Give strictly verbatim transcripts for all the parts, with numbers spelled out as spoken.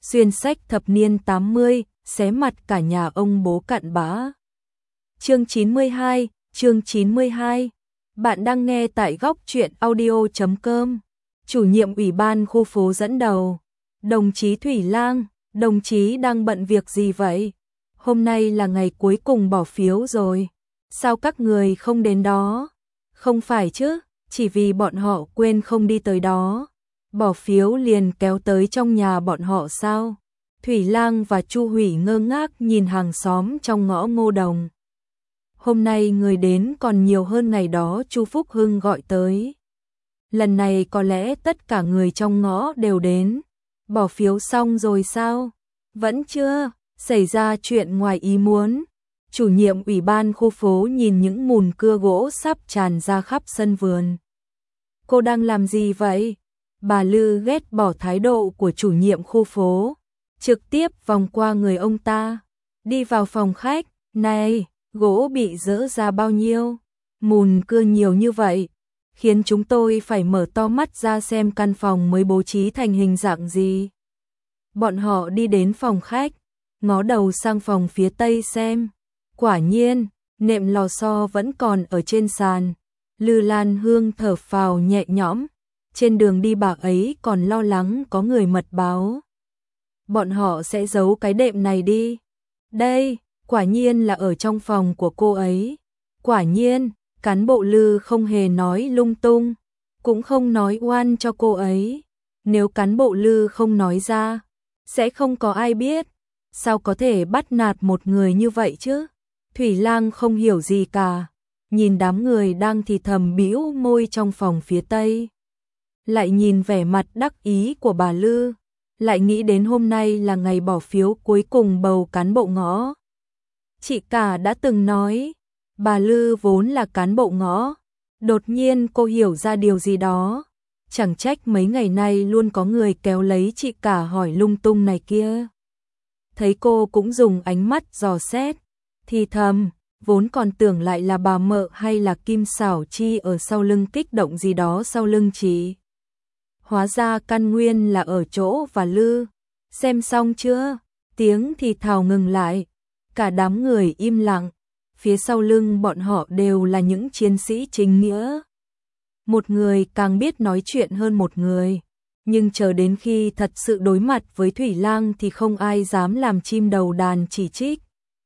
xuyên sách thập niên tám mươi, xé mặt cả nhà ông bố cặn bã. Chương chín mươi hai, chương chín mươi hai. Bạn đang nghe tại góc truyện audio chấm com. Chủ nhiệm ủy ban khu phố dẫn đầu. Đồng chí Thủy Lang, đồng chí đang bận việc gì vậy? Hôm nay là ngày cuối cùng bỏ phiếu rồi. Sao các người không đến đó? Không phải chứ, chỉ vì bọn họ quên không đi tới đó. Bỏ phiếu liền kéo tới trong nhà bọn họ sao? Thủy Lang và Chu Hủy ngơ ngác nhìn hàng xóm trong ngõ Ngô Đồng. Hôm nay người đến còn nhiều hơn ngày đó Chu Phúc Hưng gọi tới. Lần này có lẽ tất cả người trong ngõ đều đến. Bỏ phiếu xong rồi sao? Vẫn chưa, xảy ra chuyện ngoài ý muốn. Chủ nhiệm ủy ban khu phố nhìn những mùn cưa gỗ sắp tràn ra khắp sân vườn. Cô đang làm gì vậy? Bà Lư ghét bỏ thái độ của chủ nhiệm khu phố, trực tiếp vòng qua người ông ta, đi vào phòng khách. Này, gỗ bị dỡ ra bao nhiêu? Mùn cưa nhiều như vậy, khiến chúng tôi phải mở to mắt ra xem căn phòng mới bố trí thành hình dạng gì. Bọn họ đi đến phòng khách, ngó đầu sang phòng phía tây xem. Quả nhiên, nệm lò xo vẫn còn ở trên sàn. Lư Lan Hương thở phào nhẹ nhõm. Trên đường đi bà ấy còn lo lắng có người mật báo. Bọn họ sẽ giấu cái đệm này đi. Đây, quả nhiên là ở trong phòng của cô ấy. Quả nhiên, cán bộ Lư không hề nói lung tung, cũng không nói oan cho cô ấy. Nếu cán bộ Lư không nói ra, sẽ không có ai biết. Sao có thể bắt nạt một người như vậy chứ? Thủy Lang không hiểu gì cả, nhìn đám người đang thì thầm bĩu môi trong phòng phía tây. Lại nhìn vẻ mặt đắc ý của bà Lư, lại nghĩ đến hôm nay là ngày bỏ phiếu cuối cùng bầu cán bộ ngõ. Chị cả đã từng nói, bà Lư vốn là cán bộ ngõ. Đột nhiên cô hiểu ra điều gì đó. Chẳng trách mấy ngày nay luôn có người kéo lấy chị cả hỏi lung tung này kia. Thấy cô cũng dùng ánh mắt dò xét, thì thầm, vốn còn tưởng lại là bà Mợ hay là Kim Xảo Chi ở sau lưng kích động gì đó sau lưng chị. Hóa ra căn nguyên là ở chỗ và Lư. Xem xong chưa? Tiếng thì thào ngừng lại. Cả đám người im lặng. Phía sau lưng bọn họ đều là những chiến sĩ chính nghĩa. Một người càng biết nói chuyện hơn một người. Nhưng chờ đến khi thật sự đối mặt với Thủy Lang thì không ai dám làm chim đầu đàn chỉ trích.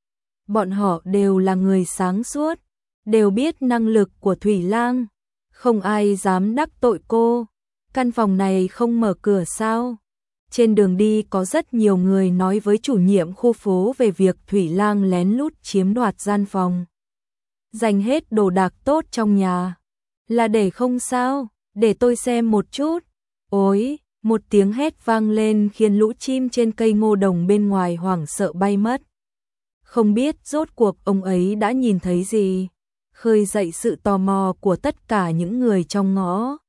Bọn họ đều là người sáng suốt, đều biết năng lực của Thủy Lang. Không ai dám đắc tội cô. Căn phòng này không mở cửa sao? Trên đường đi có rất nhiều người nói với chủ nhiệm khu phố về việc Thủy Lang lén lút chiếm đoạt gian phòng. Dành hết đồ đạc tốt trong nhà. Là để không sao? Để tôi xem một chút. Ôi, một tiếng hét vang lên khiến lũ chim trên cây ngô đồng bên ngoài hoảng sợ bay mất. Không biết rốt cuộc ông ấy đã nhìn thấy gì, khơi dậy sự tò mò của tất cả những người trong ngõ.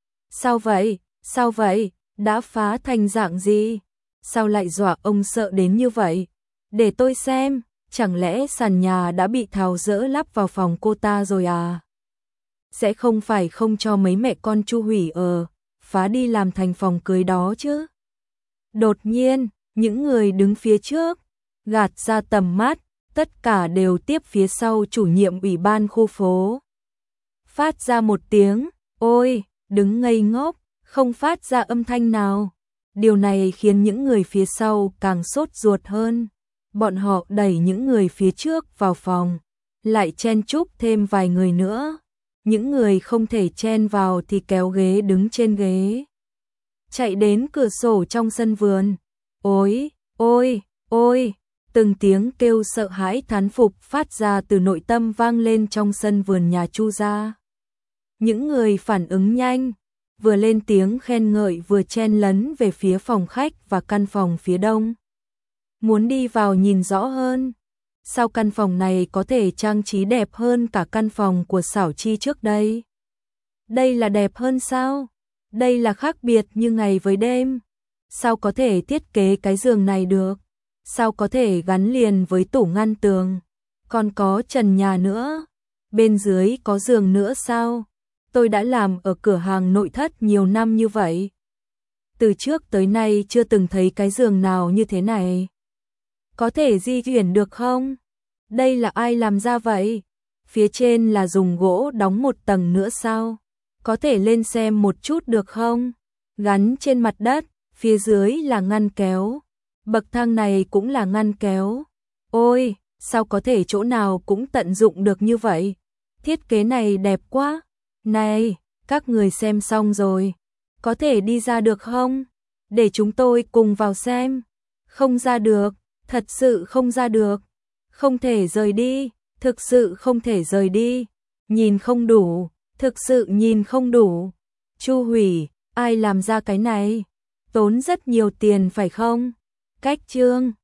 Sao vậy? Sao vậy? Đã phá thành dạng gì? Sao lại dọa ông sợ đến như vậy? Để tôi xem, chẳng lẽ sàn nhà đã bị tháo dỡ lắp vào phòng cô ta rồi à? Sẽ không phải không cho mấy mẹ con Chu Hủy ở, phá đi làm thành phòng cưới đó chứ? Đột nhiên, những người đứng phía trước, gạt ra tầm mắt, tất cả đều tiếp phía sau chủ nhiệm ủy ban khu phố. Phát ra một tiếng, ôi, đứng ngây ngốc, không phát ra âm thanh nào. Điều này khiến những người phía sau càng sốt ruột hơn. Bọn họ đẩy những người phía trước vào phòng, lại chen chúc thêm vài người nữa. Những người không thể chen vào thì kéo ghế đứng trên ghế. Chạy đến cửa sổ trong sân vườn. Ôi, ôi, ôi, từng tiếng kêu sợ hãi thán phục phát ra từ nội tâm vang lên trong sân vườn nhà Chu gia. Những người phản ứng nhanh, vừa lên tiếng khen ngợi vừa chen lấn về phía phòng khách và căn phòng phía đông. Muốn đi vào nhìn rõ hơn. Sao căn phòng này có thể trang trí đẹp hơn cả căn phòng của Xảo Chi trước đây? Đây là đẹp hơn sao? Đây là khác biệt như ngày với đêm. Sao có thể thiết kế cái giường này được? Sao có thể gắn liền với tủ ngăn tường? Còn có trần nhà nữa. Bên dưới có giường nữa sao? Tôi đã làm ở cửa hàng nội thất nhiều năm như vậy. từ trước tới nay chưa từng thấy cái giường nào như thế này. Có thể di chuyển được không? Đây là ai làm ra vậy? Phía trên là dùng gỗ đóng một tầng nữa sao? Có thể lên xem một chút được không? Gắn trên mặt đất, phía dưới là ngăn kéo. Bậc thang này cũng là ngăn kéo. Ôi, sao có thể chỗ nào cũng tận dụng được như vậy? Thiết kế này đẹp quá. Này, các người xem xong rồi. Có thể đi ra được không? Để chúng tôi cùng vào xem. Không ra được, thật sự không ra được. Không thể rời đi, thực sự không thể rời đi. Nhìn không đủ, thực sự nhìn không đủ. Chu Hủy, ai làm ra cái này? Tốn rất nhiều tiền phải không? Cách Trương